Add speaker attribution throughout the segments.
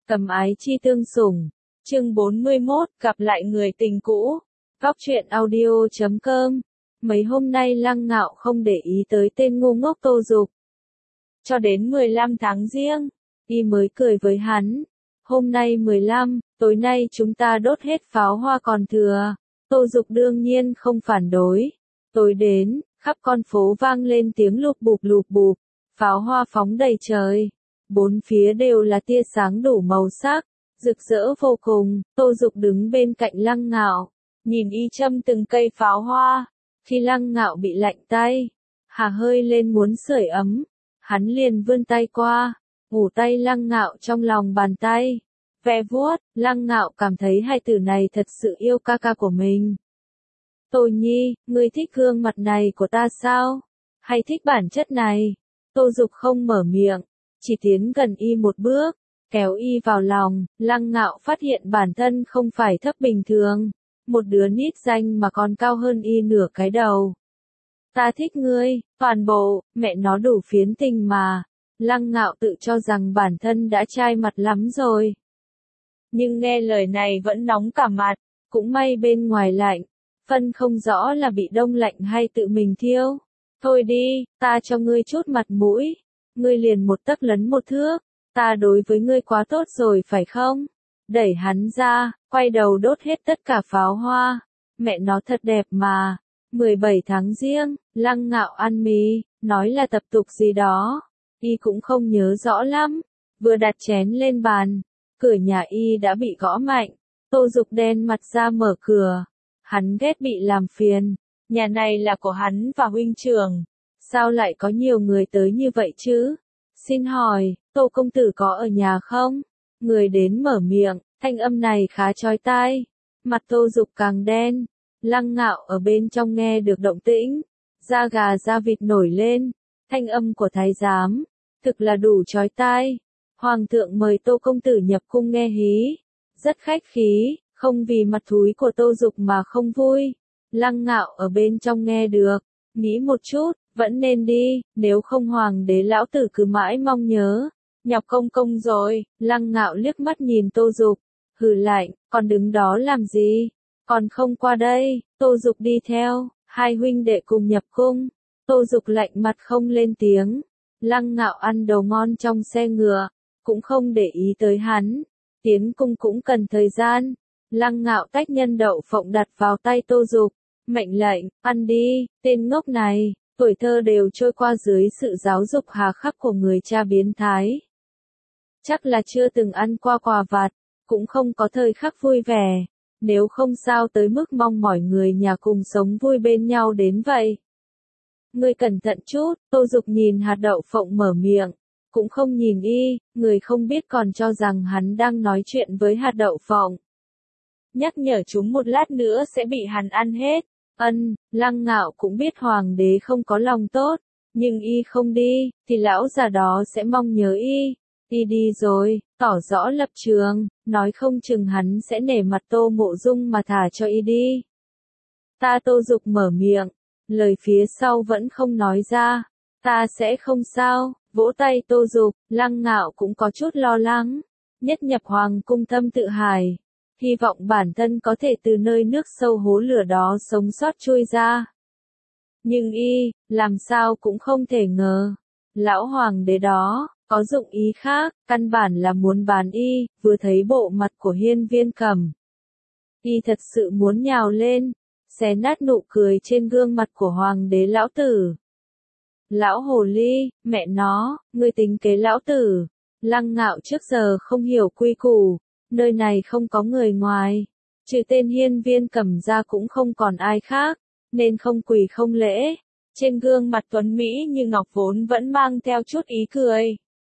Speaker 1: Cầm ái chi tương sủng. Chương 41, gặp lại người tình cũ. Góc truyện audio.com. Mấy hôm nay Lăng Ngạo không để ý tới tên ngu ngốc Tô Dục. Cho đến 15 tháng Giêng, y mới cười với hắn. Hôm nay 15, tối nay chúng ta đốt hết pháo hoa còn thừa. Tô Dục đương nhiên không phản đối. Tối đến, khắp con phố vang lên tiếng lụp bụp, pháo hoa phóng đầy trời. Bốn phía đều là tia sáng đủ màu sắc, rực rỡ vô cùng. Tô Dục đứng bên cạnh Lăng Ngạo, nhìn y châm từng cây pháo hoa. Khi Lăng Ngạo bị lạnh tay, hà hơi lên muốn sưởi ấm, hắn liền vươn tay qua, ngủ tay Lăng Ngạo trong lòng bàn tay, ve vuốt. Lăng Ngạo cảm thấy hai từ này thật sự yêu ca ca của mình. Tô Nhi, ngươi thích gương mặt này của ta sao? Hay thích bản chất này? Tô Dục không mở miệng, chỉ tiến gần y một bước, kéo y vào lòng. Lăng Ngạo phát hiện bản thân không phải thấp bình thường, một đứa nít danh mà còn cao hơn y nửa cái đầu. Ta thích ngươi, toàn bộ, mẹ nó đủ phiến tình mà. Lăng Ngạo tự cho rằng bản thân đã trai mặt lắm rồi. Nhưng nghe lời này vẫn nóng cả mặt, cũng may bên ngoài lạnh, phân không rõ là bị đông lạnh hay tự mình thiêu. Thôi đi, ta cho ngươi chút mặt mũi, ngươi liền một tấc lấn một thước, ta đối với ngươi quá tốt rồi phải không? Đẩy hắn ra, quay đầu đốt hết tất cả pháo hoa. Mẹ nó thật đẹp mà. 17 tháng Giêng, Lăng Ngạo ăn mì, nói là tập tục gì đó, y cũng không nhớ rõ lắm. Vừa đặt chén lên bàn, cửa nhà y đã bị gõ mạnh. Tô Dục đen mặt ra mở cửa. Hắn ghét bị làm phiền. Nhà này là của hắn và huynh trưởng. Sao lại có nhiều người tới như vậy chứ? Xin hỏi, Tô công tử có ở nhà không? Người đến mở miệng, thanh âm này khá chói tai. Mặt Tô Dục càng đen. Lăng Ngạo ở bên trong nghe được động tĩnh, da gà da vịt nổi lên. Thanh âm của thái giám, thực là đủ chói tai. Hoàng thượng mời Tô công tử nhập cung nghe hí. Rất khách khí, không vì mặt thúi của Tô Dục mà không vui. Lăng Ngạo ở bên trong nghe được, nghĩ một chút, vẫn nên đi, nếu không hoàng đế lão tử cứ mãi mong nhớ. Nhọc công công rồi. Lăng Ngạo liếc mắt nhìn Tô Dục, hừ lạnh, còn đứng đó làm gì? Còn không qua đây. Tô Dục đi theo, hai huynh đệ cùng nhập cung. Tô Dục lạnh mặt không lên tiếng. Lăng Ngạo ăn đồ ngon trong xe ngựa, cũng không để ý tới hắn. Tiến cung cũng cần thời gian. Lăng Ngạo tách nhân đậu phộng đặt vào tay Tô Dục, mệnh lệnh, ăn đi, tên ngốc này. Tuổi thơ đều trôi qua dưới sự giáo dục hà khắc của người cha biến thái. Chắc là chưa từng ăn qua quà vặt, cũng không có thời khắc vui vẻ. Nếu không sao tới mức mong mỏi người nhà cùng sống vui bên nhau đến vậy. Ngươi cẩn thận chút. Tô Dục nhìn hạt đậu phộng mở miệng, cũng không nhìn y, người không biết còn cho rằng hắn đang nói chuyện với hạt đậu phộng. Nhắc nhở chúng một lát nữa sẽ bị hắn ăn hết. Lăng Ngạo cũng biết hoàng đế không có lòng tốt, nhưng y không đi, thì lão già đó sẽ mong nhớ y. Y đi rồi, tỏ rõ lập trường, nói không chừng hắn sẽ nể mặt Tô Mộ Dung mà thả cho y đi. Ta Tô Dục mở miệng, lời phía sau vẫn không nói ra. Ta sẽ không sao, vỗ tay Tô Dục. Lăng Ngạo cũng có chút lo lắng. Nhất nhập hoàng cung thâm tự hải, hy vọng bản thân có thể từ nơi nước sâu hố lửa đó sống sót chui ra. Nhưng y, làm sao cũng không thể ngờ. Lão hoàng đế đó, có dụng ý khác, căn bản là muốn bán y. Vừa thấy bộ mặt của Hiên Viên Cầm, y thật sự muốn nhào lên, xé nát nụ cười trên gương mặt của hoàng đế lão tử. Lão hồ ly, mẹ nó, ngươi tính kế lão tử. Lăng Ngạo trước giờ không hiểu quy củ, nơi này không có người ngoài, trừ tên Hiên Viên Cầm ra cũng không còn ai khác, nên không quỳ không lễ. Trên gương mặt tuấn mỹ như ngọc vốn vẫn mang theo chút ý cười.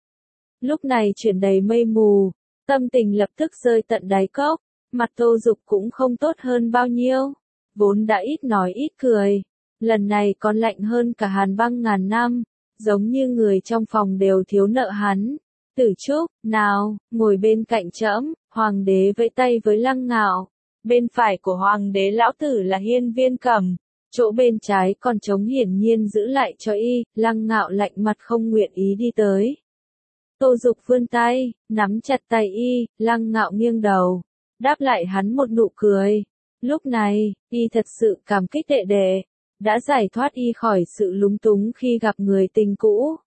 Speaker 1: Lúc này chuyển đầy mây mù, tâm tình lập tức rơi tận đáy cốc. Mặt Tô Dục cũng không tốt hơn bao nhiêu, vốn đã ít nói ít cười, lần này còn lạnh hơn cả hàn băng ngàn năm, giống như người trong phòng đều thiếu nợ hắn. Tử Trúc, nào, ngồi bên cạnh trẫm. Hoàng đế vẫy tay với Lăng Ngạo. Bên phải của hoàng đế lão tử là Hiên Viên Cầm, chỗ bên trái còn trống hiển nhiên giữ lại cho y. Lăng Ngạo lạnh mặt không nguyện ý đi tới. Tô Dục vươn tay, nắm chặt tay y, Lăng Ngạo nghiêng đầu, đáp lại hắn một nụ cười. Lúc này, y thật sự cảm kích đệ đệ, đã giải thoát y khỏi sự lúng túng khi gặp người tình cũ.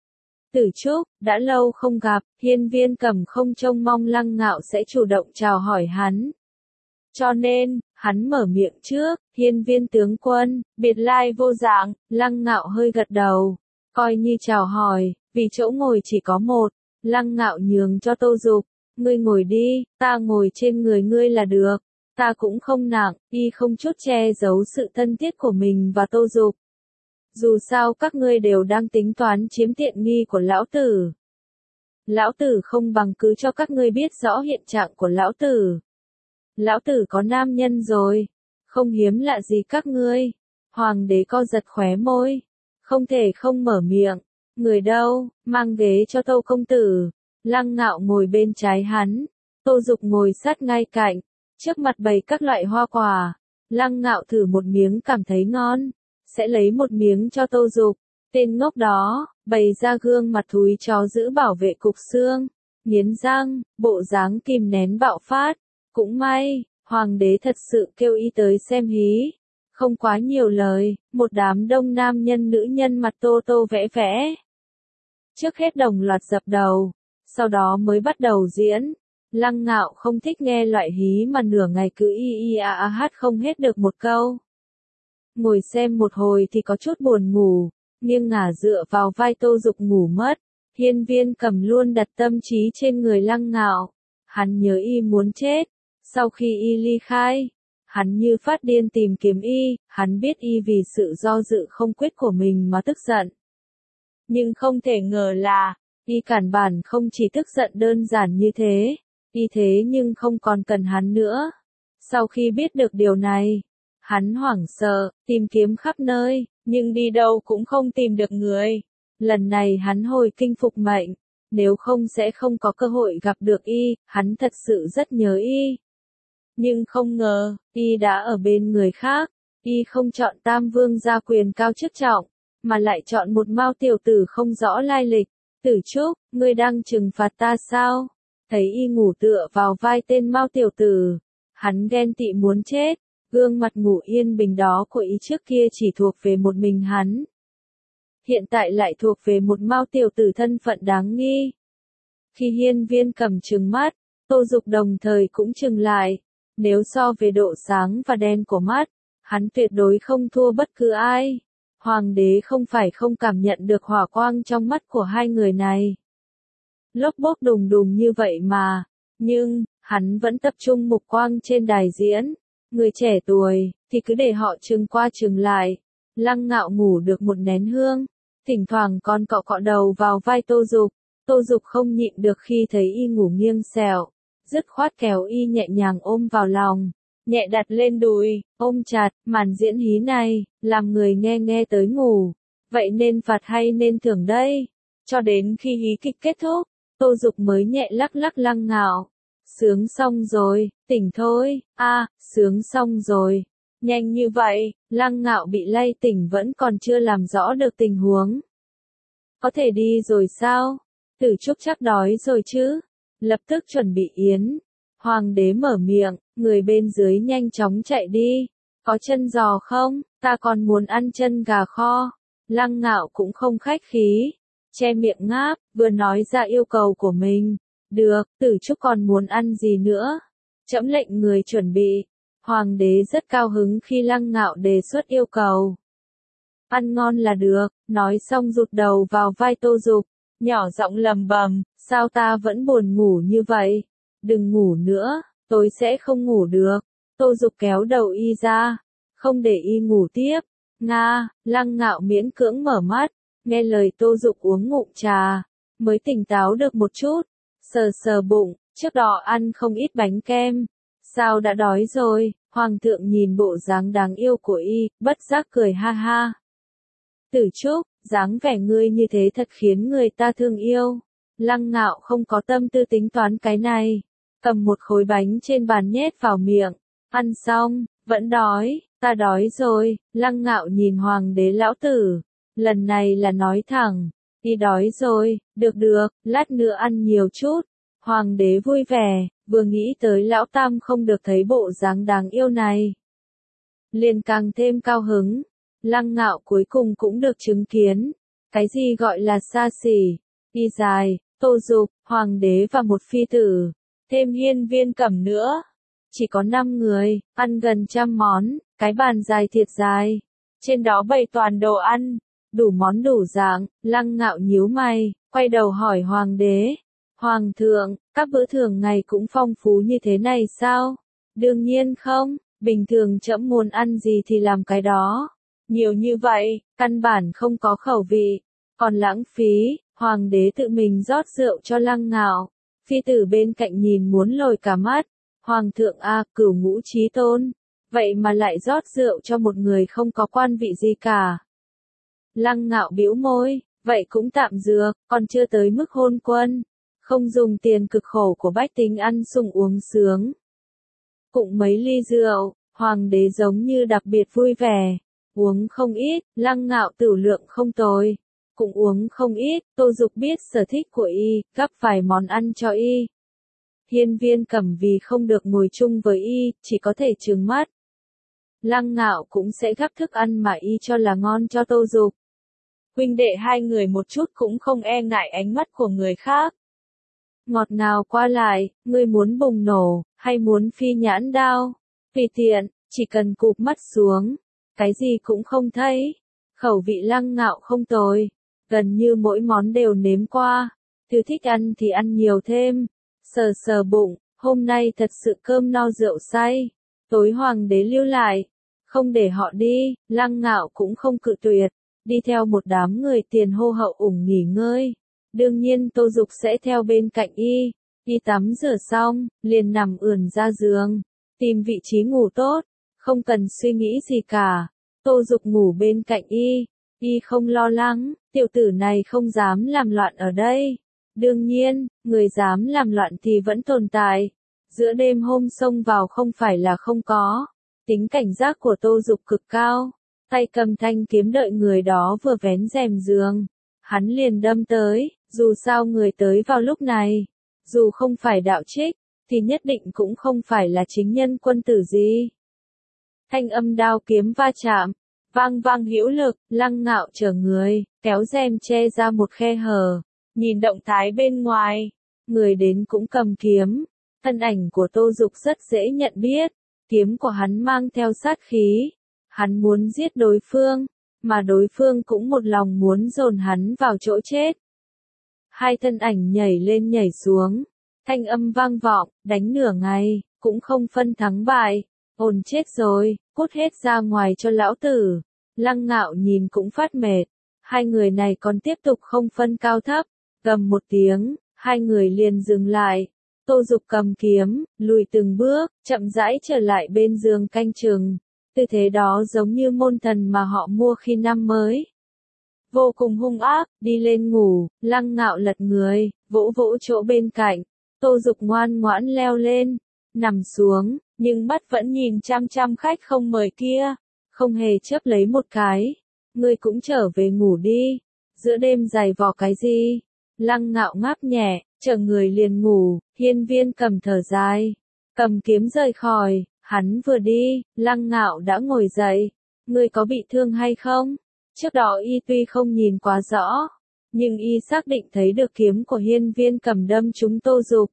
Speaker 1: Tử Trúc, đã lâu không gặp, Hiên Viên Cầm không trông mong Lăng Ngạo sẽ chủ động chào hỏi hắn. Cho nên, hắn mở miệng trước, Hiên Viên tướng quân, biệt lai vô dạng, Lăng Ngạo hơi gật đầu, coi như chào hỏi, vì chỗ ngồi chỉ có một, Lăng Ngạo nhường cho Tô Dục, ngươi ngồi đi, ta ngồi trên người ngươi là được, ta cũng không nặng, y không chút che giấu sự thân thiết của mình và Tô Dục. Dù sao các ngươi đều đang tính toán chiếm tiện nghi của lão tử. Lão tử không bằng cứ cho các ngươi biết rõ hiện trạng của lão tử. Lão tử có nam nhân rồi, không hiếm lạ gì các ngươi. Hoàng đế co giật khóe môi, không thể không mở miệng. Người đâu, mang ghế cho Tô công tử. Lăng Ngạo ngồi bên trái hắn, Tô Dục ngồi sát ngay cạnh, trước mặt bày các loại hoa quả. Lăng Ngạo thử một miếng cảm thấy ngon, sẽ lấy một miếng cho Tô Dục. Tên ngốc đó, bày ra gương mặt thúi chó giữ bảo vệ cục xương, nghiến răng, bộ dáng kìm nén bạo phát. Cũng may, hoàng đế thật sự kêu y tới xem hí. Không quá nhiều lời, một đám đông nam nhân nữ nhân mặt tô tô vẽ vẽ. Trước hết đồng loạt dập đầu, sau đó mới bắt đầu diễn. Lăng Ngạo không thích nghe loại hí mà nửa ngày cứ hát không hết được một câu. Ngồi xem một hồi thì có chút buồn ngủ, nghiêng ngả dựa vào vai Tô Dục ngủ mất. Hiên Viên Cầm luôn đặt tâm trí trên người Lăng Ngạo. Hắn nhớ y muốn chết. Sau khi y ly khai, hắn như phát điên tìm kiếm y, hắn biết y vì sự do dự không quyết của mình mà tức giận. Nhưng không thể ngờ là, y cản bản không chỉ tức giận đơn giản như thế, y thế nhưng không còn cần hắn nữa. Sau khi biết được điều này, hắn hoảng sợ, tìm kiếm khắp nơi, nhưng đi đâu cũng không tìm được người. Lần này hắn hồi kinh phục mệnh, nếu không sẽ không có cơ hội gặp được y, hắn thật sự rất nhớ y. Nhưng không ngờ, y đã ở bên người khác, y không chọn Tam Vương gia quyền cao chức trọng, mà lại chọn một Mao tiểu tử không rõ lai lịch. Tử Trúc, ngươi đang trừng phạt ta sao? Thấy y ngủ tựa vào vai tên Mao tiểu tử, hắn ghen tị muốn chết, gương mặt ngủ yên bình đó của y trước kia chỉ thuộc về một mình hắn. Hiện tại lại thuộc về một Mao tiểu tử thân phận đáng nghi. Khi Hiên Viên Cầm trừng mắt, Tô Dục đồng thời cũng trừng lại. Nếu so về độ sáng và đen của mắt, hắn tuyệt đối không thua bất cứ ai. Hoàng đế không phải không cảm nhận được hỏa quang trong mắt của hai người này. Lốp bốp đùng đùng như vậy mà, nhưng, hắn vẫn tập trung mục quang trên đài diễn. Người trẻ tuổi, thì cứ để họ trừng qua trừng lại. Lăng Ngạo ngủ được một nén hương, thỉnh thoảng còn cọ cọ đầu vào vai Tô Dục. Tô Dục không nhịn được khi thấy y ngủ nghiêng xẻo. Dứt khoát kéo y nhẹ nhàng ôm vào lòng, nhẹ đặt lên đùi, ôm chặt. Màn diễn hí này, làm người nghe nghe tới ngủ. Vậy nên phạt hay nên thưởng đây? Cho đến khi hí kịch kết thúc, Tô Dục mới nhẹ lắc lắc Lăng Ngạo. Sướng xong rồi, tỉnh thôi, sướng xong rồi. Nhanh như vậy, Lăng Ngạo bị lay tỉnh vẫn còn chưa làm rõ được tình huống. Có thể đi rồi sao? Tử Trúc chắc đói rồi chứ? Lập tức chuẩn bị yến. Hoàng đế mở miệng, người bên dưới nhanh chóng chạy đi. Có chân giò không? Ta còn muốn ăn chân gà kho. Lăng Ngạo cũng không khách khí, che miệng ngáp, vừa nói ra yêu cầu của mình. Được, Tử Trúc còn muốn ăn gì nữa? Trẫm lệnh người chuẩn bị. Hoàng đế rất cao hứng khi Lăng Ngạo đề xuất yêu cầu. Ăn ngon là được, nói xong rụt đầu vào vai Tô Dục, nhỏ giọng lầm bầm, sao ta vẫn buồn ngủ như vậy? Đừng ngủ nữa, tối sẽ không ngủ được. Tô Dục kéo đầu y ra, không để y ngủ tiếp. Lăng Ngạo miễn cưỡng mở mắt, nghe lời Tô Dục uống ngụm trà, mới tỉnh táo được một chút, sờ sờ bụng, trước đó ăn không ít bánh kem. Sao đã đói rồi? Hoàng thượng nhìn bộ dáng đáng yêu của y, bất giác cười ha ha. Tử Trúc, dáng vẻ ngươi như thế thật khiến người ta thương yêu. Lăng Ngạo không có tâm tư tính toán cái này, cầm một khối bánh trên bàn nhét vào miệng, ăn xong, vẫn đói, ta đói rồi. Lăng Ngạo nhìn hoàng đế lão tử, lần này là nói thẳng, Y đói rồi, được, lát nữa ăn nhiều chút. Hoàng đế vui vẻ, vừa nghĩ tới lão tam không được thấy bộ dáng đáng yêu này. Liền càng thêm cao hứng. Lăng Ngạo cuối cùng cũng được chứng kiến. Cái gì gọi là xa xỉ, Y dài, Tô Dục, Hoàng đế và một phi tử. Thêm Hiên Viên Cẩm nữa. Chỉ có 5 người, ăn gần 100 món, cái bàn dài thiệt dài. Trên đó bày toàn đồ ăn, đủ món đủ dạng. Lăng Ngạo nhíu mày, quay đầu hỏi Hoàng đế. Hoàng thượng, các bữa thường ngày cũng phong phú như thế này sao? Đương nhiên không, bình thường trẫm muốn ăn gì thì làm cái đó. Nhiều như vậy, căn bản không có khẩu vị, còn lãng phí. Hoàng đế tự mình rót rượu cho Lăng Ngạo. Phi tử bên cạnh nhìn muốn lồi cả mắt. Hoàng thượng a, cửu ngũ chí tôn, vậy mà lại rót rượu cho một người không có quan vị gì cả. Lăng Ngạo bĩu môi, vậy cũng tạm dược, còn chưa tới mức hôn quân. Không dùng tiền cực khổ của bách tính ăn sung uống sướng. Cũng mấy ly rượu, Hoàng đế giống như đặc biệt vui vẻ. Uống không ít, Lăng Ngạo tửu lượng không tồi. Cũng uống không ít, Tô Dục biết sở thích của y, gắp vài món ăn cho y. Hiên Viên Cẩm vì không được ngồi chung với y, chỉ có thể trừng mắt. Lăng Ngạo cũng sẽ gắp thức ăn mà y cho là ngon cho Tô Dục. Huynh đệ hai người một chút cũng không e ngại ánh mắt của người khác. Ngọt ngào qua lại, ngươi muốn bùng nổ, hay muốn phi nhãn đao? Tùy tiện, chỉ cần cụp mắt xuống, cái gì cũng không thấy. Khẩu vị Lăng Ngạo không tồi, gần như mỗi món đều nếm qua. Thứ thích ăn thì ăn nhiều thêm. Sờ sờ bụng, hôm nay thật sự cơm no rượu say. Tối Hoàng đế lưu lại, không để họ đi, Lăng Ngạo cũng không cự tuyệt, đi theo một đám người tiền hô hậu ủng nghỉ ngơi. Đương nhiên Tô Dục sẽ theo bên cạnh y. Y tắm rửa xong, liền nằm ườn ra giường, tìm vị trí ngủ tốt, không cần suy nghĩ gì cả. Tô Dục ngủ bên cạnh y không lo lắng, tiểu tử này không dám làm loạn ở đây. Đương nhiên, người dám làm loạn thì vẫn tồn tại. Giữa đêm hôm xông vào không phải là không có. Tính cảnh giác của Tô Dục cực cao. Tay cầm thanh kiếm đợi người đó vừa vén rèm giường. Hắn liền đâm tới, dù sao người tới vào lúc này. Dù không phải đạo trích, thì nhất định cũng không phải là chính nhân quân tử gì. Thanh âm đao kiếm va chạm, vang vang hữu lực, Lăng Ngạo chở người, kéo rèm che ra một khe hở. Nhìn động thái bên ngoài, người đến cũng cầm kiếm. Thân ảnh của Tô Dục rất dễ nhận biết, kiếm của hắn mang theo sát khí. Hắn muốn giết đối phương, mà đối phương cũng một lòng muốn dồn hắn vào chỗ chết. Hai thân ảnh nhảy lên nhảy xuống, thanh âm vang vọng, đánh nửa ngày, cũng không phân thắng bại. Ồn chết rồi, cút hết ra ngoài cho lão tử. Lăng Ngạo nhìn cũng phát mệt. Hai người này còn tiếp tục không phân cao thấp. Gầm một tiếng, hai người liền dừng lại. Tô Dục cầm kiếm, lùi từng bước, chậm rãi trở lại bên giường canh chừng. Tư thế đó giống như môn thần mà họ mua khi năm mới. Vô cùng hung ác, đi lên ngủ, Lăng Ngạo lật người, vỗ vỗ chỗ bên cạnh. Tô Dục ngoan ngoãn leo lên, nằm xuống, nhưng mắt vẫn nhìn chăm chăm khách không mời kia, không hề chớp lấy một cái. Ngươi cũng trở về ngủ đi, giữa đêm giày vò cái gì? Lăng Ngạo ngáp nhẹ, chở người liền ngủ. Hiên Viên Cẩm thở dài, cầm kiếm rời khỏi. Hắn vừa đi, Lăng Ngạo đã ngồi dậy. Ngươi có bị thương hay không? Trước đó y tuy không nhìn quá rõ, nhưng y xác định thấy được kiếm của Hiên Viên Cẩm đâm trúng Tô Dục.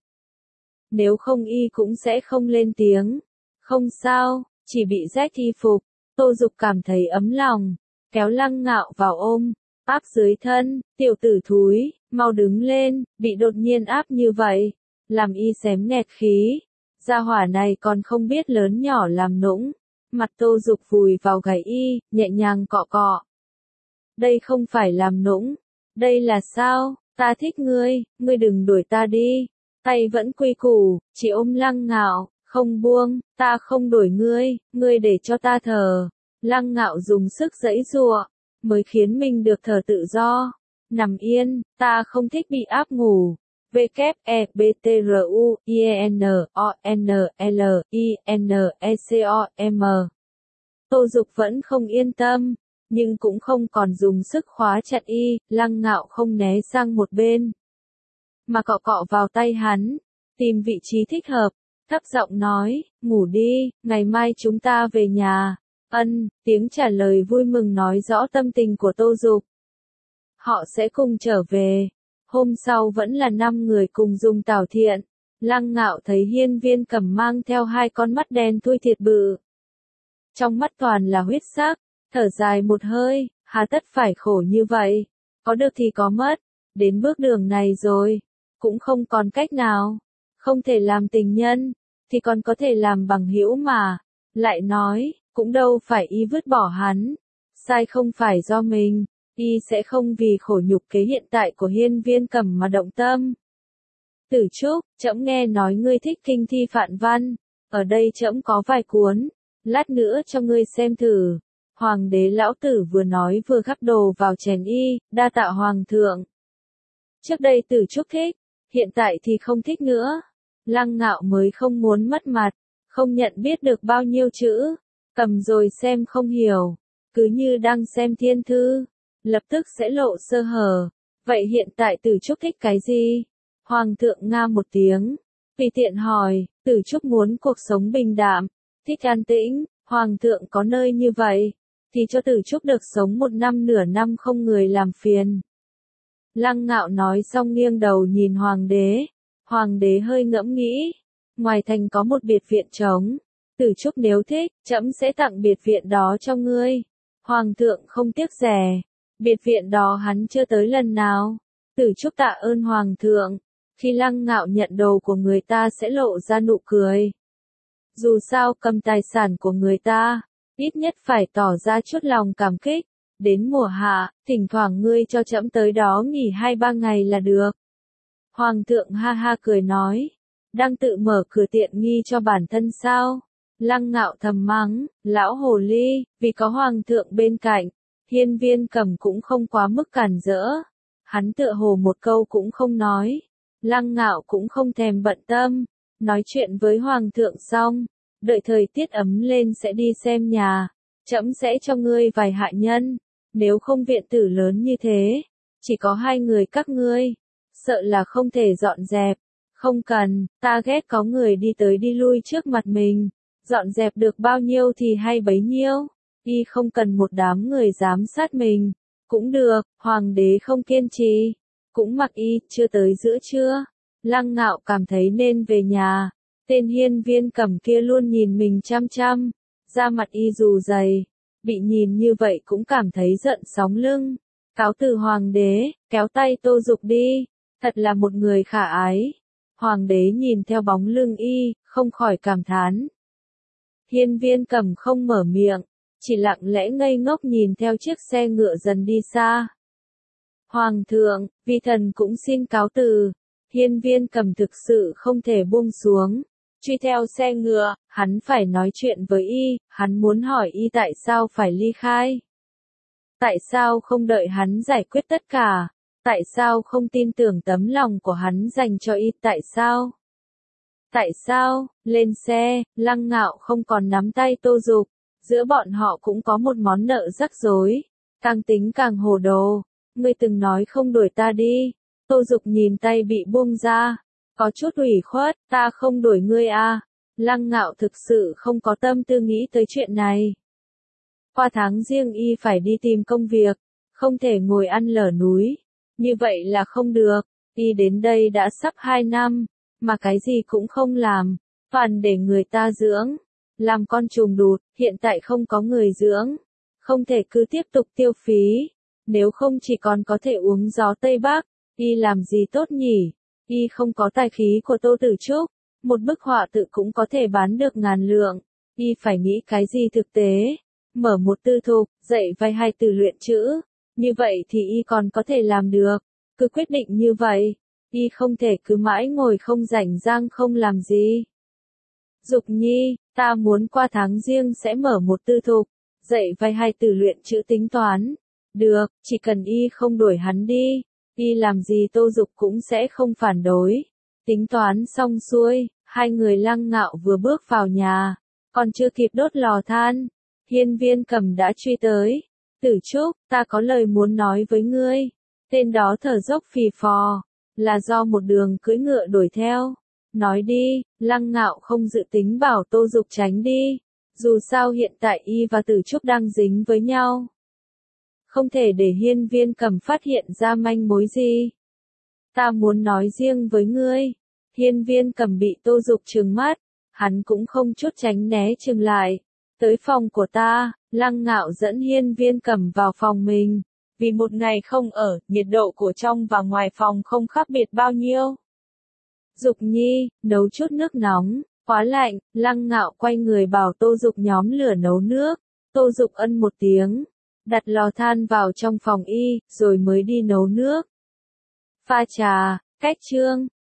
Speaker 1: Nếu không y cũng sẽ không lên tiếng. Không sao, chỉ bị rách y phục. Tô Dục cảm thấy ấm lòng, kéo Lăng Ngạo vào ôm, áp dưới thân. Tiểu tử thúi, mau đứng lên, bị đột nhiên áp như vậy, làm y xém nghẹt khí. Gia hỏa này còn không biết lớn nhỏ làm nũng. Mặt Tô Dục vùi vào gáy y, nhẹ nhàng cọ cọ. Đây không phải làm nũng, đây là sao? Ta thích ngươi, ngươi đừng đuổi ta đi. Tay vẫn quy củ, chỉ ôm Lăng Ngạo, không buông. Ta không đuổi ngươi, ngươi để cho ta thở. Lăng Ngạo dùng sức giãy giụa, mới khiến mình được thở tự do. Nằm yên, ta không thích bị áp ngủ. WEBTRUIENONLINECOM. Tô Dục vẫn không yên tâm, nhưng cũng không còn dùng sức khóa chặt y, Lăng Ngạo không né sang một bên, mà cọ cọ vào tay hắn, tìm vị trí thích hợp, thấp giọng nói, ngủ đi, ngày mai chúng ta về nhà. Ân, tiếng trả lời vui mừng nói rõ tâm tình của Tô Dục. Họ sẽ cùng trở về. Hôm sau vẫn là 5 người cùng dùng tảo thiện. Lăng Ngạo thấy Hiên Viên Cẩm mang theo 2 con mắt đen thui thiệt bự. Trong mắt toàn là huyết sắc, thở dài một hơi, hà tất phải khổ như vậy. Có được thì có mất, đến bước đường này rồi, cũng không còn cách nào. Không thể làm tình nhân, thì còn có thể làm bằng hữu mà. Lại nói, cũng đâu phải y vứt bỏ hắn. Sai không phải do mình, y sẽ không vì khổ nhục kế hiện tại của Hiên Viên Cẩm mà động tâm. Tử Trúc, trẫm nghe nói ngươi thích kinh thi phạn văn, ở đây trẫm có vài cuốn, lát nữa cho ngươi xem thử. Hoàng đế lão tử vừa nói vừa gắp đồ vào chén y, đa tạ hoàng thượng. Trước đây Tử Trúc thích, hiện tại thì không thích nữa. Lăng Ngạo mới không muốn mất mặt, không nhận biết được bao nhiêu chữ, cầm rồi xem không hiểu, cứ như đang xem thiên thư, lập tức sẽ lộ sơ hở. Vậy hiện tại Tử Trúc thích cái gì? Hoàng thượng nga một tiếng, tùy tiện hỏi, Tử Trúc muốn cuộc sống bình đạm, thích an tĩnh, Hoàng thượng có nơi như vậy, thì cho Tử Trúc được sống 1 năm nửa năm không người làm phiền. Lăng Ngạo nói xong nghiêng đầu nhìn Hoàng đế hơi ngẫm nghĩ, ngoài thành có một biệt viện trống, Tử Trúc nếu thích, trẫm sẽ tặng biệt viện đó cho ngươi. Hoàng thượng không tiếc rẻ, biệt viện đó hắn chưa tới lần nào. Tử Trúc tạ ơn Hoàng thượng, khi Lăng Ngạo nhận đồ của người ta sẽ lộ ra nụ cười. Dù sao cầm tài sản của người ta, ít nhất phải tỏ ra chút lòng cảm kích. Đến mùa hạ, thỉnh thoảng ngươi cho trẫm tới đó nghỉ 2-3 ngày là được. Hoàng thượng ha ha cười nói, đang tự mở cửa tiện nghi cho bản thân sao? Lăng Ngạo thầm mắng, lão hồ ly, vì có Hoàng thượng bên cạnh, Hiên Viên Cẩm cũng không quá mức cản rỡ. Hắn tựa hồ một câu cũng không nói. Lăng Ngạo cũng không thèm bận tâm, nói chuyện với Hoàng thượng xong, đợi thời tiết ấm lên sẽ đi xem nhà, trẫm sẽ cho ngươi vài hạ nhân, nếu không viện tử lớn như thế, chỉ có 2 người các ngươi, sợ là không thể dọn dẹp. Không cần, ta ghét có người đi tới đi lui trước mặt mình, dọn dẹp được bao nhiêu thì hay bấy nhiêu, y không cần một đám người giám sát mình, cũng được. Hoàng đế không kiên trì, cũng mặc y, chưa tới giữa trưa, Lăng Ngạo cảm thấy nên về nhà. Tên Hiên Viên Cẩm kia luôn nhìn mình chăm chăm, da mặt y dù dày, bị nhìn như vậy cũng cảm thấy giận sóng lưng. Cáo từ Hoàng đế, kéo tay Tô Dục đi, thật là một người khả ái. Hoàng đế nhìn theo bóng lưng y, không khỏi cảm thán. Hiên Viên Cẩm không mở miệng, chỉ lặng lẽ ngây ngốc nhìn theo chiếc xe ngựa dần đi xa. Hoàng thượng, vi thần cũng xin cáo từ. Hiên Viên Cẩm thực sự không thể buông xuống, truy theo xe ngựa, hắn phải nói chuyện với y, hắn muốn hỏi y tại sao phải ly khai. Tại sao không đợi hắn giải quyết tất cả? Tại sao không tin tưởng tấm lòng của hắn dành cho y? Tại sao? Tại sao? Lên xe, Lăng Ngạo không còn nắm tay Tô Dục, giữa bọn họ cũng có một món nợ rắc rối, càng tính càng hồ đồ. Ngươi từng nói không đuổi ta đi. Tô Dục nhìn tay bị buông ra, có chút ủy khuất, ta không đuổi ngươi à. Lăng Ngạo thực sự không có tâm tư nghĩ tới chuyện này. Qua tháng riêng y phải đi tìm công việc, không thể ngồi ăn lở núi, như vậy là không được. Y đến đây đã sắp 2 năm, mà cái gì cũng không làm, toàn để người ta dưỡng, làm con trùng đụt, hiện tại không có người dưỡng, không thể cứ tiếp tục tiêu phí, nếu không chỉ còn có thể uống gió Tây Bắc. Y làm gì tốt nhỉ? Y không có tài khí của Tô Tử Trúc, một bức họa tự cũng có thể bán được ngàn lượng. Y phải nghĩ cái gì thực tế, mở một tư thục, dạy vài 2 từ luyện chữ, như vậy thì y còn có thể làm được. Cứ quyết định như vậy, y không thể cứ mãi ngồi không rảnh rang không làm gì. Dục Nhi, ta muốn qua tháng riêng sẽ mở một tư thục, dạy vài 2 từ luyện chữ tính toán. Được, chỉ cần y không đuổi hắn đi, y làm gì Tô Dục cũng sẽ không phản đối. Tính toán xong xuôi, 2 người Lăng Ngạo vừa bước vào nhà, còn chưa kịp đốt lò than, Hiên Viên Cẩm đã truy tới. Tử Trúc, ta có lời muốn nói với ngươi. Tên đó thở dốc phì phò, là do một đường cưỡi ngựa đuổi theo. Nói đi, Lăng Ngạo không dự tính bảo Tô Dục tránh đi. Dù sao hiện tại y và Tử Trúc đang dính với nhau. Không thể để Hiên Viên Cầm phát hiện ra manh mối gì. Ta muốn nói riêng với ngươi. Hiên Viên Cầm bị Tô Dục trừng mắt, hắn cũng không chút tránh né trừng lại. Tới phòng của ta, Lăng Ngạo dẫn Hiên Viên Cầm vào phòng mình. Vì một ngày không ở, nhiệt độ của trong và ngoài phòng không khác biệt bao nhiêu. Dục nhi, nấu chút nước nóng, quá lạnh. Lăng Ngạo quay người bảo Tô Dục nhóm lửa nấu nước. Tô Dục ân một tiếng, đặt lò than vào trong phòng y, rồi mới đi nấu nước. Pha trà, cách chương.